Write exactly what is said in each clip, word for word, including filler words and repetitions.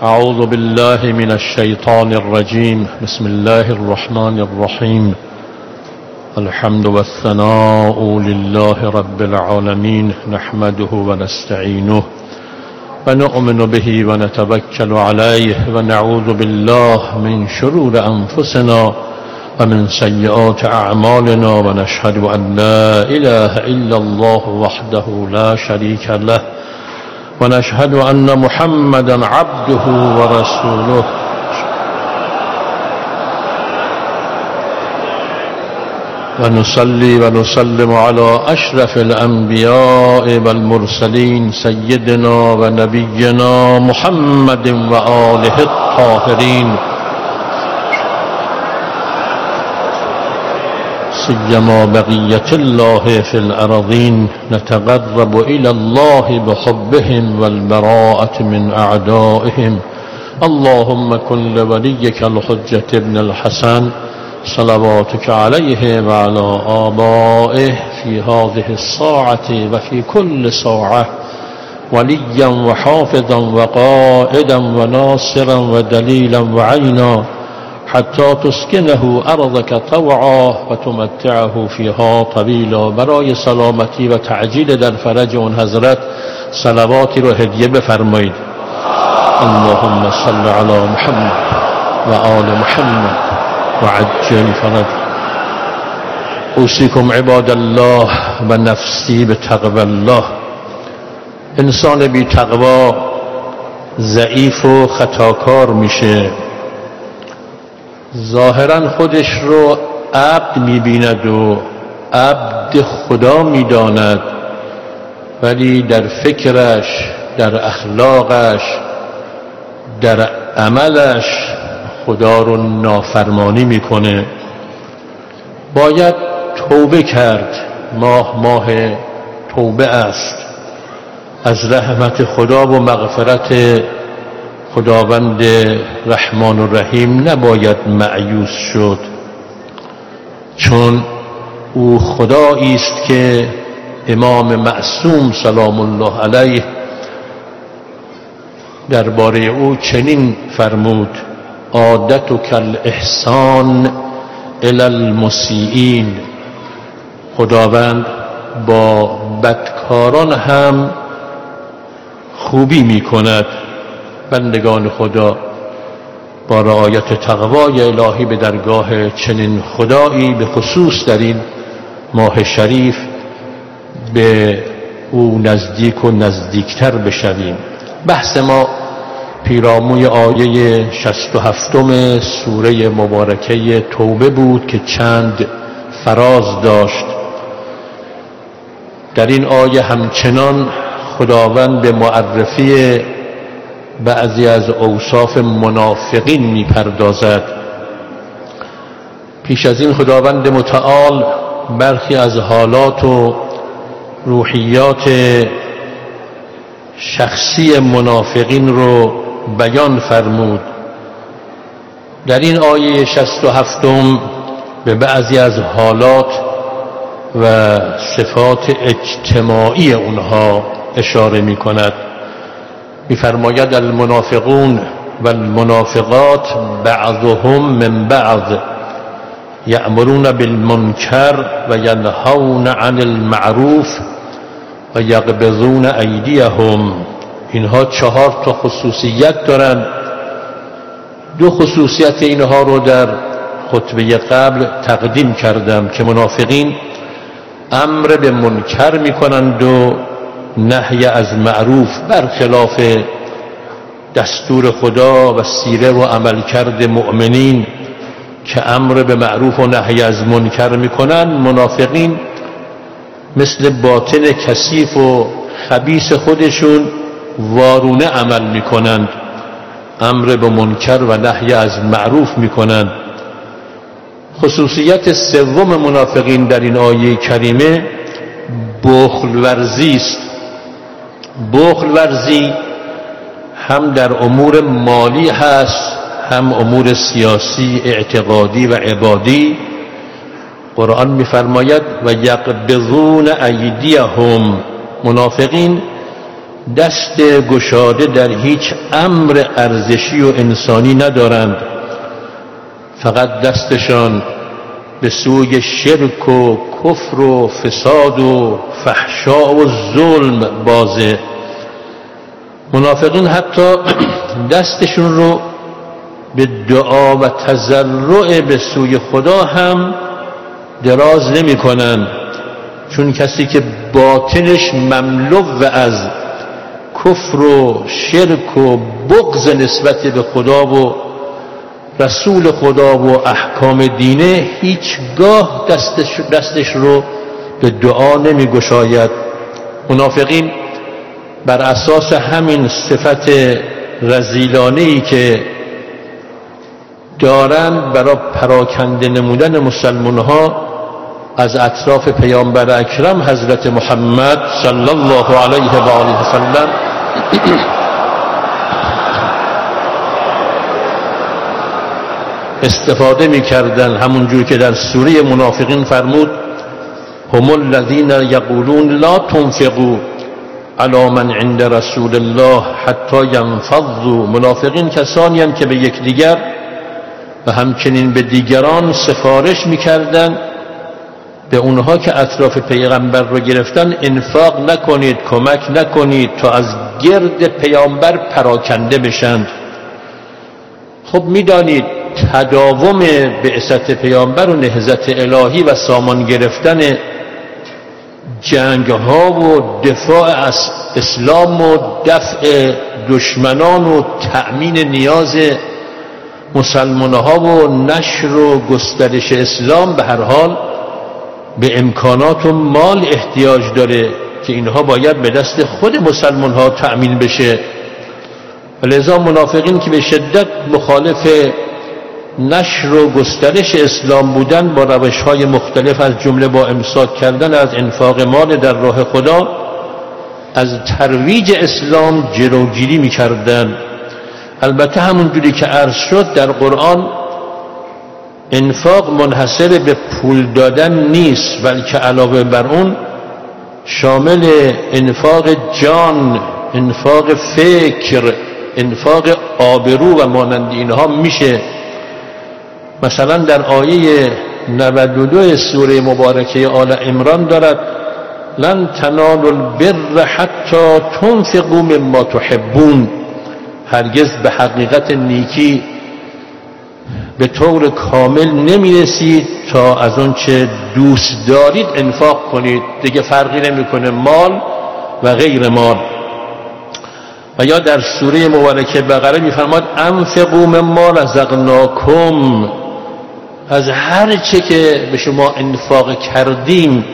أعوذ بالله من الشيطان الرجيم. بسم الله الرحمن الرحيم. الحمد والثناء لله رب العالمين، نحمده ونستعينه ونؤمن به ونتوكل عليه ونعوذ بالله من شرور أنفسنا ومن سيئات أعمالنا، ونشهد أن لا إله إلا الله وحده لا شريك له، ونشهد أن محمدا عبده ورسوله. ونصلي ونسلم على أشرف الأنبياء والمرسلين سيدنا ونبينا محمد وآله الطاهرين، سيما بقية الله في الأرضين. نتقرب إلى الله بحبهم والبراءة من أعدائهم. اللهم كن لوليك الحجة ابن الحسن صلواتك عليه وعلى آبائه في هذه الساعة وفي كل ساعة وليا وحافظا وقائدا وناصرا ودليلا وعينا، حتى تسكنه أرضك طوعا وتمتعه فيها طویلا. برای سلامتی و تعجیل در فرج اون حضرت صلواتی رو هدیه بفرمایید. اللهم صل علی محمد و آل محمد و عجل فرج. اوصیکم عباد الله و نفسی بتقوی الله. انسان بی تقوا ضعیف و خطاکار میشه، ظاهرا خودش رو عبد میبیند و عبد خدا میداند، ولی در فکرش، در اخلاقش، در عملش خدا رو نافرمانی میکنه. باید توبه کرد. ماه ماه توبه است. از رحمت خدا و مغفرت خداوند رحمان و رحیم نباید مأیوس شد، چون او خدایی است که امام معصوم سلام الله علیه درباره او چنین فرمود: عادتک الاحسان الی المسیئین. خداوند با بدکاران هم خوبی می کند. بندگان خدا با رعایت تقوای الهی به درگاه چنین خدایی به خصوص در این ماه شریف به او نزدیک و نزدیکتر بشویم. بحث ما پیراموی آیه شصت و هفتم سوره مبارکه توبه بود که چند فراز داشت. در این آیه همچنان خداوند به معرفی بعضی از اوصاف منافقین میپردازد. پیش از این خداوند متعال برخی از حالات و روحیات شخصی منافقین رو بیان فرمود. در این آیه شصت و هفتم به بعضی از حالات و صفات اجتماعی اونها اشاره می کند. می فرماید المنافقون و المنافقات بعضهم من بعض یأمرون بالمنکر و ینهون عن المعروف و یقبضون ایدیهم. اینها چهار تا خصوصیت دارند. دو خصوصیت اینها رو در خطبه قبل تقدیم کردم که منافقین امر به منکر می کنند و نهی از معروف، برخلاف دستور خدا و سیره و عملکرد مؤمنین که امر به معروف و نهی از منکر میکنن. منافقین مثل باطن کثیف و خبیث خودشون وارونه عمل میکنند، امر به منکر و نهی از معروف میکنند. خصوصیت سوم منافقین در این آیه کریمه بخل ورزی است. بخل ورزی هم در امور مالی هست، هم امور سیاسی، اعتقادی و عبادی. قرآن می‌فرماید و یقبضون ایدیهم. منافقین دست گشاده در هیچ امر ارزشی و انسانی ندارند، فقط دستشان به سوی شرک و کفر و فساد و فحشا و ظلم بازه. منافقین حتی دستشون رو به دعا و تضرع به سوی خدا هم دراز نمی کنن، چون کسی که باطنش مملو از کفر و شرک و بغض نسبت به خدا و رسول خدا و احکام دینه هیچگاه دستش, دستش رو به دعا نمی گشاید. منافقین بر اساس همین صفت رذیلانه‌ای که دارند برای پراکنده نمودن مسلمان ها از اطراف پیامبر اکرم حضرت محمد صلی الله علیه و آله و سلم استفاده می‌کردند، همونجور که در سوره منافقین فرمود هم الذین یقولون لا تنفقوا علی من عند رسول الله حتی ینفضوا. منافقین کسانی هستند که به یکدیگر و همچنین به دیگران سفارش می‌کردند، به اونها که اطراف پیغمبر رو گرفتن انفاق نکنید، کمک نکنید تا از گرد پیامبر پراکنده بشند. خب میدانید تداوم بعثت پیامبر و نهضت الهی و سامان گرفتن جنگ ها و دفاع از اسلام و دفع دشمنان و تأمین نیاز مسلمان ها و نشر و گسترش اسلام به هر حال به امکانات و مال احتیاج داره که اینها باید به دست خود مسلمان ها تأمین بشه. لذا منافقین که به شدت مخالف نشر و گسترش اسلام بودن، با روش های مختلف از جمله با امساک کردن از انفاق مال در راه خدا از ترویج اسلام جلوگیری می‌کردند. البته همونجوری که عرض شد در قرآن انفاق منحصر به پول دادن نیست، بلکه علاوه بر اون شامل انفاق جان، انفاق فکر، انفاق آبرو و مانند اینها میشه. مثلا در آیه نود و دو سوره مبارکه آل عمران دارد لن تنالوا البر حتی تنفقوا مما تحبون. هرگز به حقیقت نیکی به طور کامل نمیرسید تا از اون چه دوست دارید انفاق کنید. دیگه فرقی نمیکنه مال و غیر مال. و یا در سوره مبارکه بقره میفرماد انفقوا مما رزقناکم، از هر چه که به شما انفاق کردیم،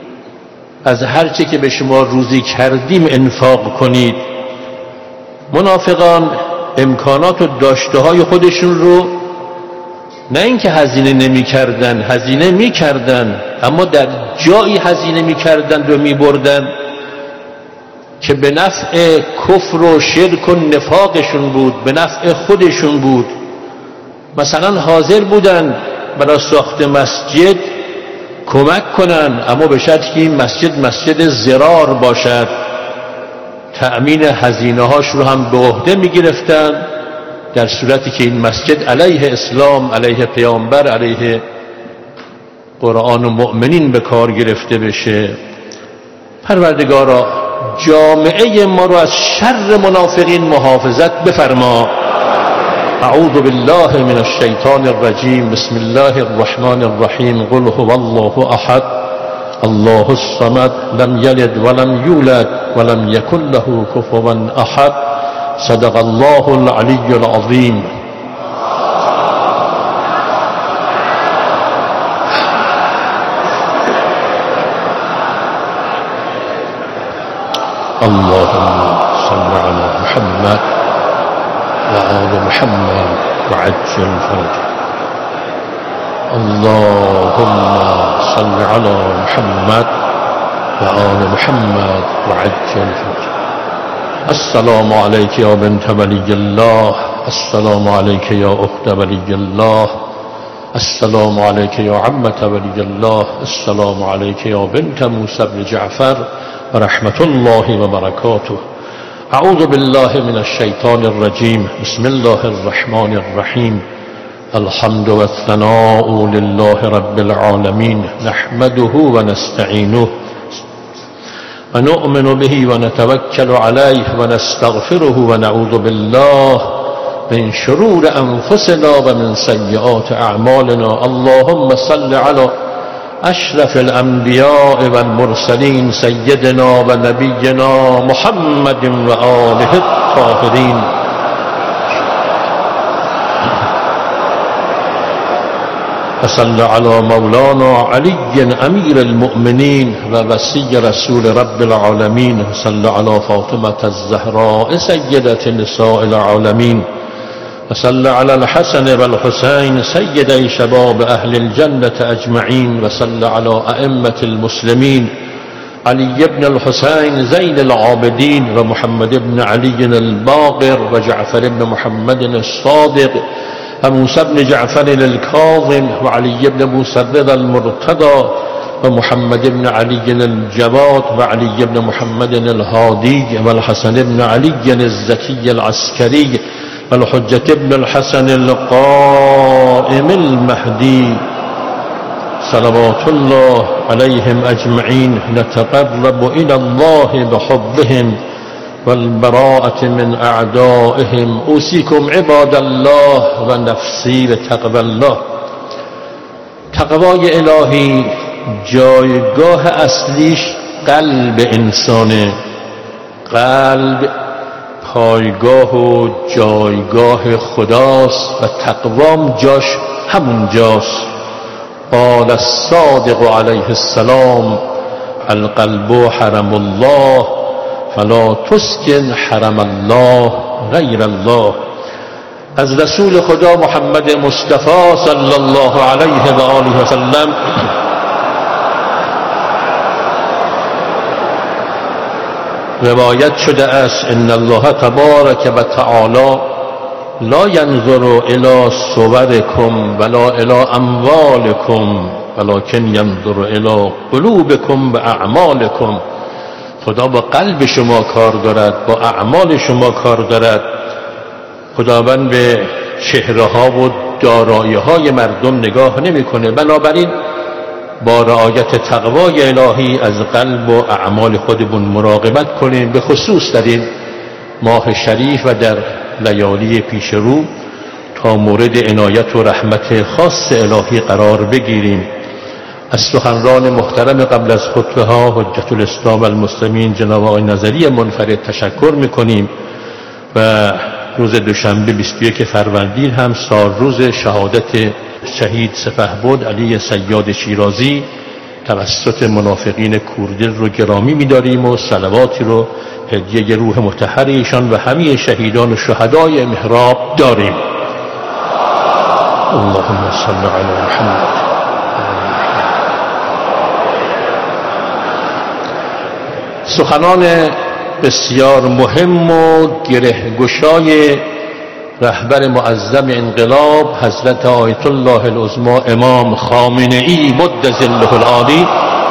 از هر چه که به شما روزی کردیم انفاق کنید. منافقان امکانات و داشته های خودشون رو نه اینکه هزینه نمی کردن، هزینه می کردن، اما در جایی هزینه می کردن و می بردن که به نفع کفر و شرک و نفاقشون بود، به نفع خودشون بود. مثلا حاضر بودن برای ساخت مسجد کمک کنن، اما به شرطی که این مسجد مسجد ضرار باشد. تأمین هزینه هاش رو هم به عهده می گرفتن در صورتی که این مسجد علیه اسلام، علیه پیامبر، علیه قرآن و مؤمنین به کار گرفته بشه. پروردگارا جامعه ما رو از شر منافقین محافظت بفرما. اعوذ بالله من الشیطان الرجیم. بسم الله الرحمن الرحیم. قل هو الله احد الله الصمد لم یلد ولم یولد ولم یکن له کفوا احد. صدق الله العلی العظیم. اللهم صل على محمد وآل محمد وعجل فرجه. اللهم صل على محمد وآل محمد وعجل فرجه. السلام عليك يا بنت ولي الله. السلام عليك يا أخت ولي الله. السلام عليك يا عمة ولي الله. السلام عليك يا بنت موسى بن جعفر ورحمة الله وبركاته. اعوذ بالله من الشیطان الرجیم. بسم الله الرحمن الرحیم. الحمد والثناء لله رب العالمين، نحمده ونستعينه ونؤمن به ونتوكل عليه ونستغفره ونعوذ بالله من شرور أنفسنا ومن سيئات أعمالنا. اللهم صل على أشرف الأنبياء والمرسلين سيدنا ونبينا محمد وآله الطاهرين. وصل على مولانا علي أمير المؤمنين ووصي رسول رب العالمين. وصل على فاطمة الزهراء سيدة نساء العالمين. وصل على الحسن والحسين سيدي شباب أهل الجنة أجمعين. وصل على أئمة المسلمين علي بن الحسين زين العابدين ومحمد بن علي الباقر وجعفر بن محمد الصادق وموسى بن جعفر الكاظم وعلي بن موسى الرضا المرتضى ومحمد بن علي الجواد وعلي بن محمد الهادي والحسن بن علي الزكي العسكري والحجة بن الحسن القائم المهدي صلوات الله عليهم أجمعين. نتقرب إلى الله بحبهم والبراءة من أعدائهم. أوصيكم عباد الله ونفسي بتقوى الله. تقوای الهی جایگاه اصلیش قلب انسانه. قلب پایگاه و جایگاه خداست و تقوام جاش همون جاست. قال الصادق علیه السلام القلب حرم الله فلا تسکن حرم الله غیر الله. از رسول خدا محمد مصطفی صلی الله علیه و آله و سلم روایت شده است ان الله تبارک و تعالی لا ینظر الی صورکم ولا الی اموالکم ولکن ینظر الی قلوبکم و اعمالکم. خدا با قلب شما کار دارد، با اعمال شما کار دارد. خداوند به چهره ها و دارایی های مردم نگاه نمیکنه. بنابراین با رعایت تقوای الهی از قلب و اعمال خودمون مراقبت کنیم، به خصوص در این ماه شریف و در لیالی پیش رو تا مورد عنایت و رحمت خاص الهی قرار بگیریم. از سخنران محترم قبل از خطبه ها حجت الاسلام والمسلمین جناب آقای نظری منفرد تشکر میکنیم و روز دوشنبه بیست و یک فروردین هم سال روز شهادت شهید سپهبد علی صیاد شیرازی توسط منافقین کوردل رو گرامی می‌داریم و صلواتی رو هدیه روح مطهر ایشان و همه شهیدان و شهدای محراب داریم. اللهم صل علی محمد. سخنان بسیار مهم و گرهگشای رهبر معظم انقلاب حضرت آیت الله العظمی امام خامنه‌ای مد ظله العالی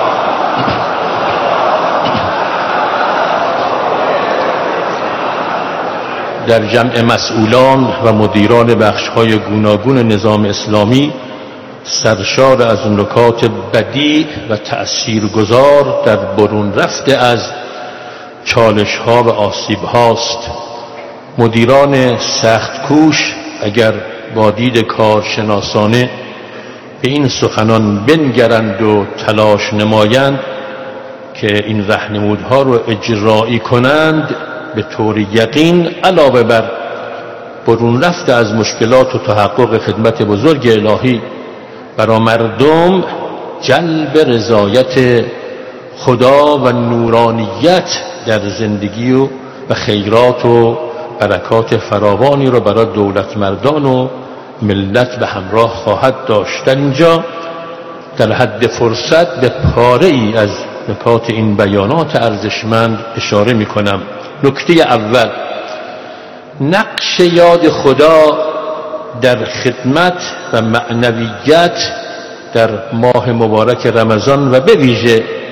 در جمع مسئولان و مدیران بخش‌های گوناگون نظام اسلامی سرشار از نکات بدیع و تأثیرگذار در برون رفته از چالش‌ها و آسیب‌هاست. مدیران سخت کوش اگر با دید کارشناسانه به این سخنان بنگرند و تلاش نمایند که این راهنمودها رو اجرایی کنند، به طور یقین علاوه بر برون رفته از مشکلات و تحقق خدمت بزرگ الهی برای مردم، جلب رضایت خدا و نورانیت در زندگی و خیرات و برکات فراوانی رو برای دولت مردان و ملت به همراه خواهد داشت. در اینجا در حد فرصت به پاره ای از نکات این بیانات ارزشمند اشاره می کنم. نکته اول، نقش یاد خدا در خدمت و معنویت در ماه مبارک رمضان و به ویژه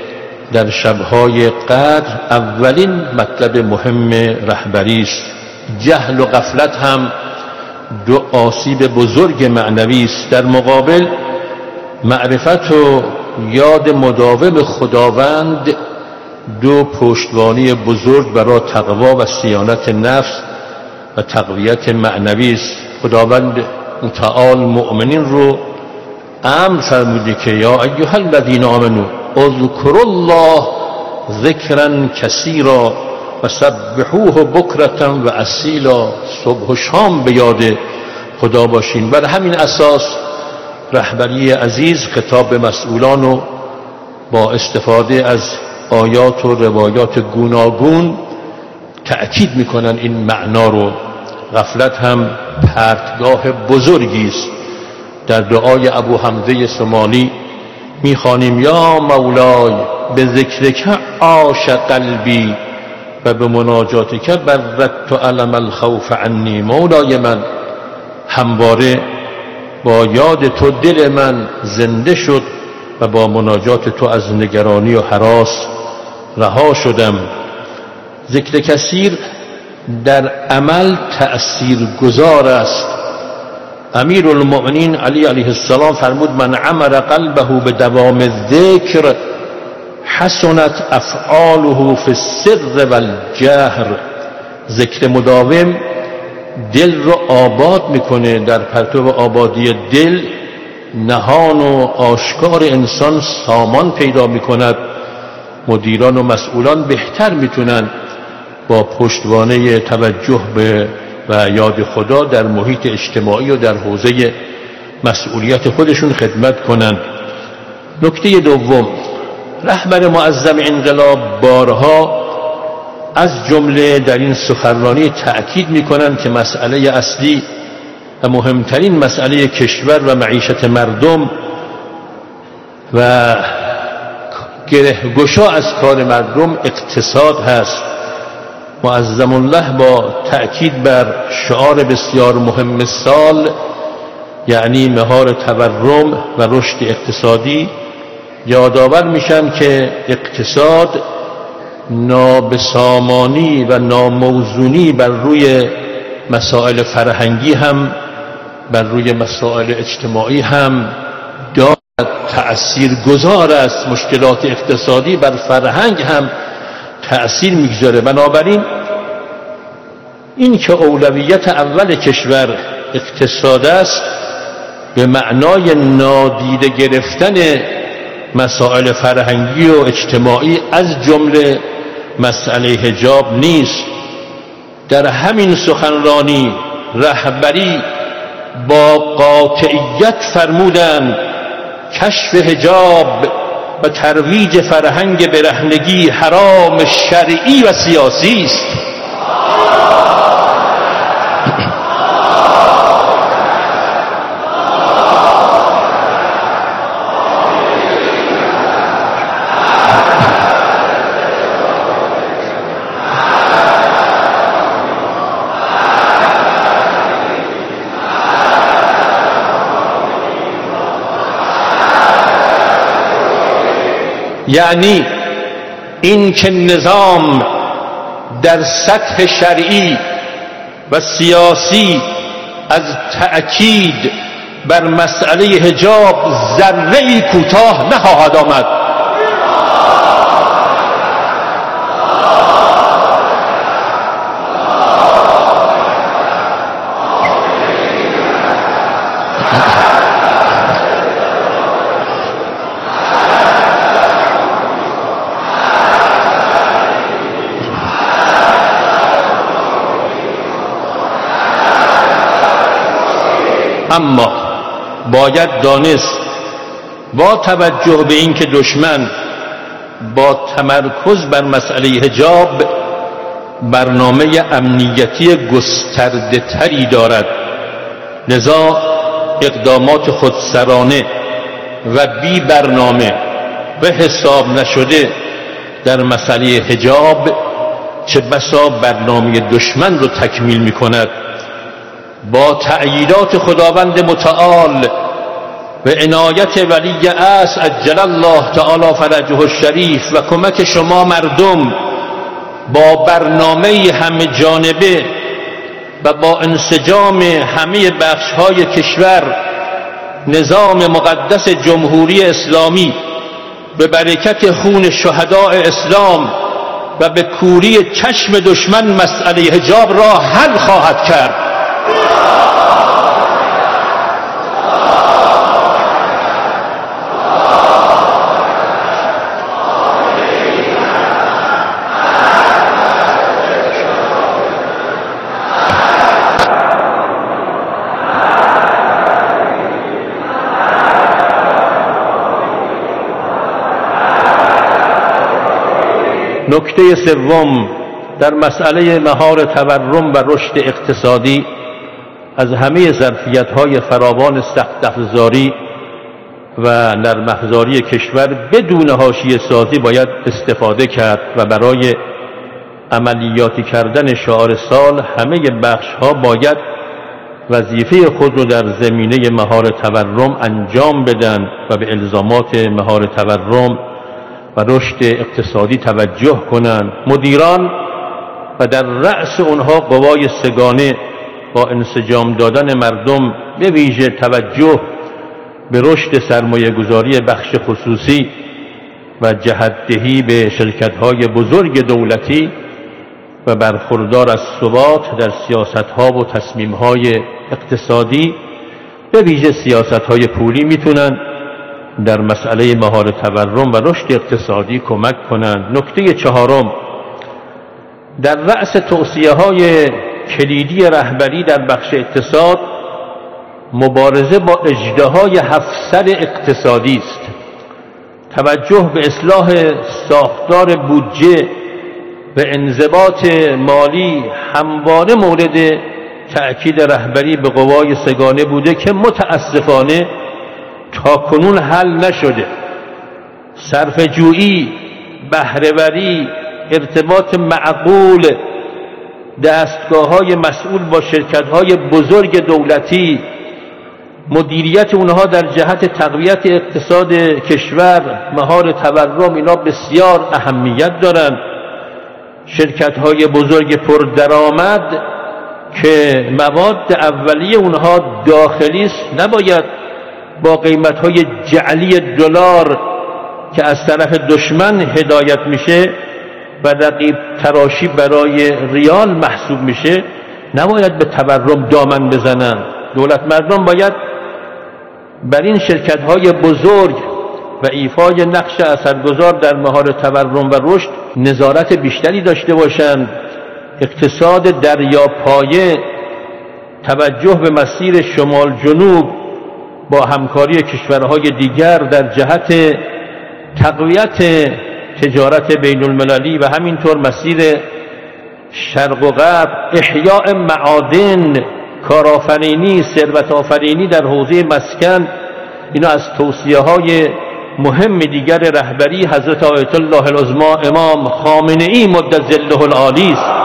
در شبهای قدر اولین مطلب مهم رهبری است. جهل و غفلت هم دو آسیب بزرگ معنوی است. در مقابل معرفت و یاد مداوم خداوند دو پشتوانه بزرگ برای تقوا و صیانت نفس و تقویت معنوی است. خداوند متعال مؤمنین رو امر فرموده که یا ایها الذین آمنوا اذکروا الله ذکرا کثیرا و سبحوه بکرة و اصیلا. صبح و شام به یاد خدا باشین. بر همین اساس رهبری عزیز خطاب به مسئولان و با استفاده از آیات و روایات گوناگون تأکید میکنن این معنا رو. غفلت هم پرتگاه بزرگی است. در دعای ابو حمزه سمالی میخوانیم یا مولای به ذکرک عاش قلبی و به مناجاتک بردت علم الخوف عنی. مولای من همواره با یاد تو دل من زنده شد و با مناجات تو از نگرانی و هراس رها شدم. ذکر کثیر در عمل تأثیر گذار است. امیر المؤمنین علی علیه السلام فرمود من عمر قلبه به دوام الذکر حسنت افعاله فی السر والجهر. ذکر مداوم دل رو آباد میکنه. در پرتو آبادی دل نهان و آشکار انسان سامان پیدا میکند. مدیران و مسئولان بهتر میتونن با پشتوانه توجه به و یاد خدا در محیط اجتماعی و در حوزه مسئولیت خودشون خدمت کنند. نکته دوم، رهبر معظم انقلاب بارها از جمله در این سخنرانی تأکید میکنند که مسئله اصلی و مهمترین مسئله کشور و معیشت مردم و گره گشا از کار مردم اقتصاد هست. معظم الله با تأکید بر شعار بسیار مهم سال یعنی مهار تورم و رشد اقتصادی یادآور میشن که اقتصاد نابسامانی و ناموزونی بر روی مسائل فرهنگی هم بر روی مسائل اجتماعی هم دارد، تأثیر گذار است. مشکلات اقتصادی بر فرهنگ هم تأثیر میگذاره. بنابراین این که اولویت اول کشور اقتصاد است به معنای نادیده گرفتن مسائل فرهنگی و اجتماعی از جمله مسئله حجاب نیست. در همین سخنرانی رهبری با قاطعیت فرمودند کشف حجاب و ترویج فرهنگ برهنگی حرام شرعی و سیاسی است. یعنی این که نظام در سطح شرعی و سیاسی از تأکید بر مسئله حجاب ذره‌ای کوتاه نخواهد آمد. اما باید دانست با توجه به اینکه دشمن با تمرکز بر مسئله حجاب برنامه امنیتی گسترده تری دارد، لذا اقدامات خودسرانه و بی برنامه و حساب نشده در مسئله حجاب چه بسا برنامه دشمن رو تکمیل می کند. با تأییدات خداوند متعال و عنایت ولی عصر عجل الله تعالی فرجه الشریف و کمک شما مردم با برنامه همه جانبه و با انسجام همه بخش‌های کشور نظام مقدس جمهوری اسلامی به برکت خون شهداء اسلام و به کوری چشم دشمن مسئله حجاب را حل خواهد کرد. نکته سوم در مسئله مهار تورم و رشد اقتصادی از همه ظرفیت‌های فراوان سخت افزاری و نرم افزاری کشور بدون حاشیه سازی باید استفاده کرد و برای عملیاتی کردن شعار سال همه بخش‌ها باید وظیفه خود را در زمینه مهار تورم انجام بدن و به الزامات مهار تورم و رشد اقتصادی توجه کنند. مدیران و در رأس اونها قوای سگانه با انسجام دادن مردم به ویژه توجه به رشد سرمایه گذاری بخش خصوصی و جهت‌دهی به شرکت‌های بزرگ دولتی و برخوردار از ثبات در سیاست‌ها و تصمیم‌های اقتصادی به ویژه سیاست‌های پولی میتونن در مسئله مهار تورم و رشد اقتصادی کمک کنند. نکته چهارم در رأس توصیه‌های کلیدی رهبری در بخش اقتصاد مبارزه با اژدهای هفت سر اقتصادی است. توجه به اصلاح ساختار بودجه و انضباط مالی همواره مورد تأکید رهبری به قوای سگانه بوده که متاسفانه تا کنون حل نشده. صرفه‌جویی، بهره‌وری، ارتباط معقول دستگاه‌های مسئول با شرکت‌های بزرگ دولتی، مدیریت اونها در جهت تقویت اقتصاد کشور، مهار تورم، اینا بسیار اهمیت دارند. شرکت‌های بزرگ پردرآمد که مواد اولیه اونها داخلی است نباید با قیمت‌های جعلی دلار که از طرف دشمن هدایت میشه و رقیب تراشی برای ریال محسوب میشه نباید به تورم دامن بزنن. دولت مردم باید بر این شرکت‌های بزرگ و ایفای نقش اثرگذار در مهار تورم و رشد نظارت بیشتری داشته باشند. اقتصاد دریاپایه، توجه به مسیر شمال جنوب با همکاری کشورهای دیگر در جهت تقویت تجارت بین المللی و همینطور مسیر شرق و غرب، احیاء معادن، کارآفرینی، ثروت آفرینی در حوزه مسکن، اینا از توصیه های مهم دیگر رهبری حضرت آیت الله العظمی امام خامنه ای مد ظله العالی است.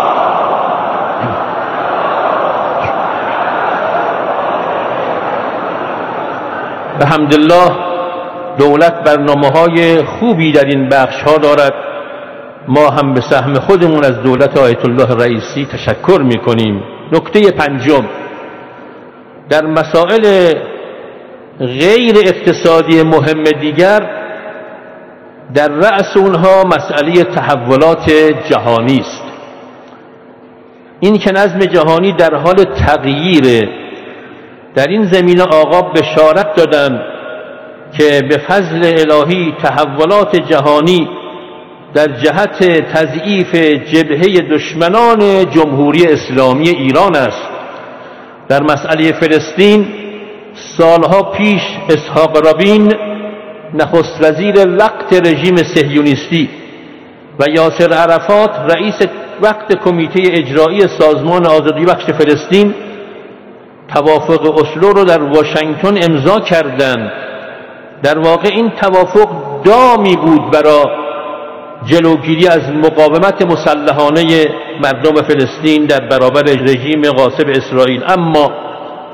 الحمدلله دولت برنامه‌های خوبی در این بخش‌ها دارد. ما هم به سهم خودمون از دولت آیت الله رئیسی تشکر می‌کنیم. نکته پنجم در مسائل غیر اقتصادی مهم دیگر در رأس اونها مسئله تحولات جهانی است. این که نظم جهانی در حال تغییره. در این زمینه آقا بشارت دادند که به فضل الهی تحولات جهانی در جهت تضعیف جبهه دشمنان جمهوری اسلامی ایران است. در مسئله فلسطین سالها پیش اسحاق رابین نخست وزیر وقت رژیم صهیونیستی و یاسر عرفات رئیس وقت کمیته اجرایی سازمان آزادی بخش فلسطین توافق اسلو رو در واشنگتن امضا کردند. در واقع این توافق دامی بود برای جلوگیری از مقاومت مسلحانه مردم فلسطین در برابر رژیم غاصب اسرائیل، اما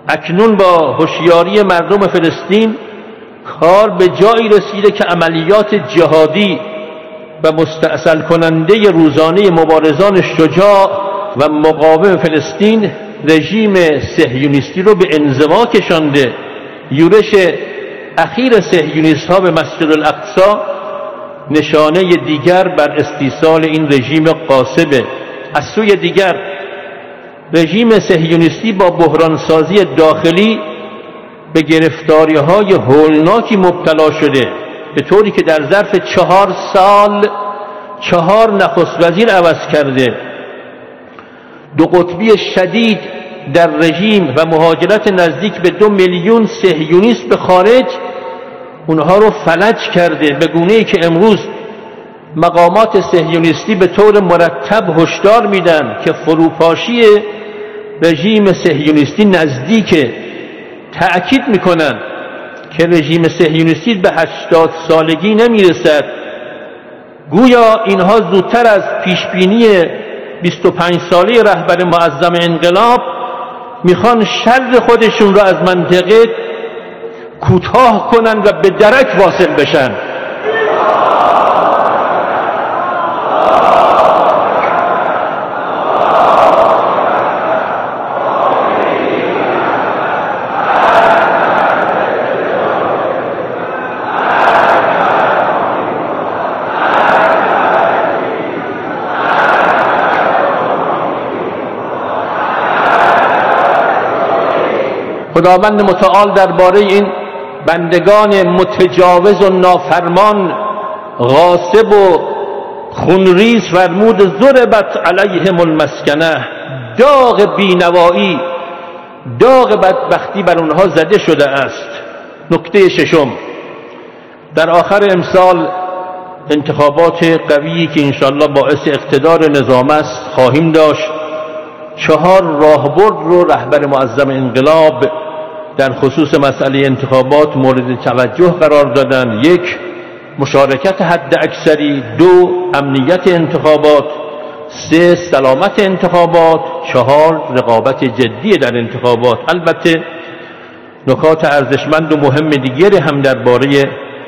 اکنون با هوشیاری مردم فلسطین کار به جایی رسیده که عملیات جهادی و مستاصل کننده روزانه مبارزان شجاع و مقاوم فلسطین رژیم صهیونیستی رو به انزوا کشانده. یورش اخیر صهیونیست ها به مسجد الاقصی نشانه دیگر بر استیصال این رژیم غاصبه. از سوی دیگر رژیم صهیونیستی با بحرانسازی داخلی به گرفتاری های هولناکی مبتلا شده، به طوری که در ظرف چهار سال چهار نخست وزیر عوض کرده. دو قطبی شدید در رژیم و مهاجرت نزدیک به دو میلیون صهیونیست به خارج اونها رو فلج کرده، به گونه‌ای که امروز مقامات صهیونیستی به طور مرتب هشدار میدن که فروپاشی رژیم صهیونیستی نزدیکه. تأکید میکنن که رژیم صهیونیستی به هشتاد سالگی نمیرسد. گویا اینها زودتر از پیشبینی بیست و پنج ساله رهبر معظم انقلاب میخوان شر خودشون رو از منطقه کوتاه کنن و به درک واصل بشن. خداوند متعال درباره این بندگان متجاوز و نافرمان غاصب و خونریز فرمود ضربت علیهم المسکنه، داغ بینوایی، داغ بدبختی بر اونها زده شده است. نکته ششم، در آخر امسال انتخابات قویی که انشاءالله باعث اقتدار نظام است خواهیم داشت. چهار راهبرد رو رهبر معظم انقلاب در خصوص مسئله انتخابات مورد توجه قرار دادن. یک، مشارکت حد اکثری. دو، امنیت انتخابات. سه، سلامت انتخابات. چهار، رقابت جدی در انتخابات. البته نکات ارزشمند و مهم دیگری هم درباره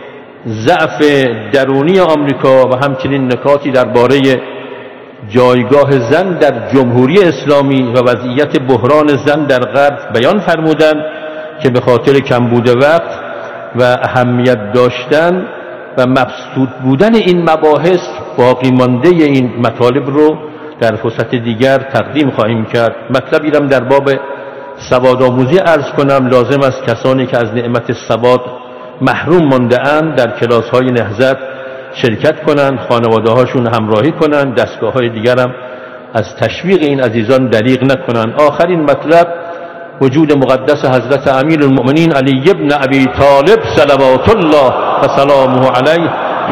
ضعف درونی آمریکا و همچنین نکاتی درباره جایگاه زن در جمهوری اسلامی و وضعیت بحران زن در غرب بیان فرمودند که به خاطر کمبود وقت و اهمیت داشتن و مبسوط بودن این مباحث باقی مانده این مطالب رو در فرصت دیگر تقدیم خواهیم کرد. مطلبی را در باب سوادآموزی عرض کنم. لازم است کسانی که از نعمت سواد محروم مانده اند در کلاس های نهضت شرکت کنند، خانواده هاشون همراهی کنند، دستگاه های دیگر هم از تشویق این عزیزان دریغ نکنند. آخرین مطلب، وجود مقدس حضرت امیر المؤمنین علی ابن ابی طالب صلوات الله و سلامه علیه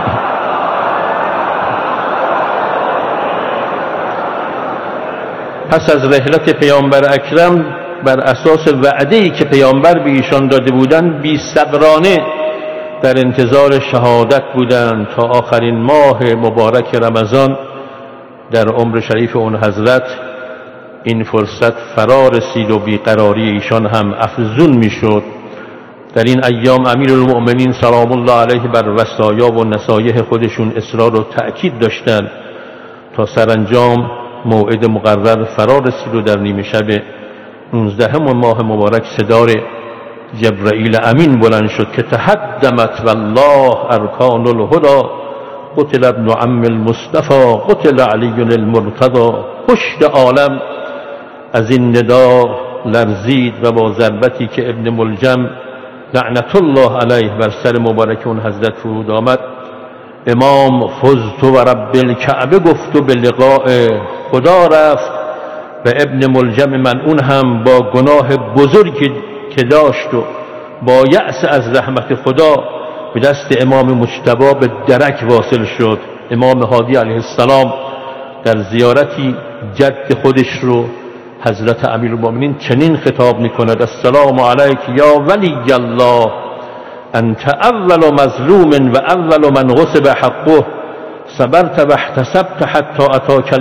پس از رحلت پیامبر اکرم بر اساس وعده‌ای که پیامبر به ایشان داده بودند بی صبرانه در انتظار شهادت بودند تا آخرین ماه مبارک رمضان در عمر شریف اون حضرت این فرصت فرا رسید و بیقراری ایشان هم افزون میشد. در این ایام امیرالمؤمنین سلام الله علیه بر وصایا و نصایح خودشون اصرار و تأکید داشتند تا سرانجام موعد مقرر فرا رسید و در نیمه شب نوزدهم ماه مبارک صدای جبرائیل امین بلند شد که تهدمت والله ارکان الهدی، قتل ابن عم المصطفى، قتل علی المرتضی. پشت عالم از این ندا لرزید و با ضربتی که ابن ملجم لعنت الله علیه بر سر مبارک اون حضرت فرود آمد، امام فزت و رب الکعبه گفت و به لقاء خدا رفت و ابن ملجم ملعون هم با گناه بزرگی که داشت و با یأس از رحمت خدا به دست امام مجتبی به درک واصل شد. امام هادی علیه السلام در زیارتی جد خودش رو حضرت امیرالمؤمنین چنین خطاب میکند: السلام علیک یا ولی الله، انت اول مظلوم و اول من غصب حقه، صبرت و احتسبت حتی اتاک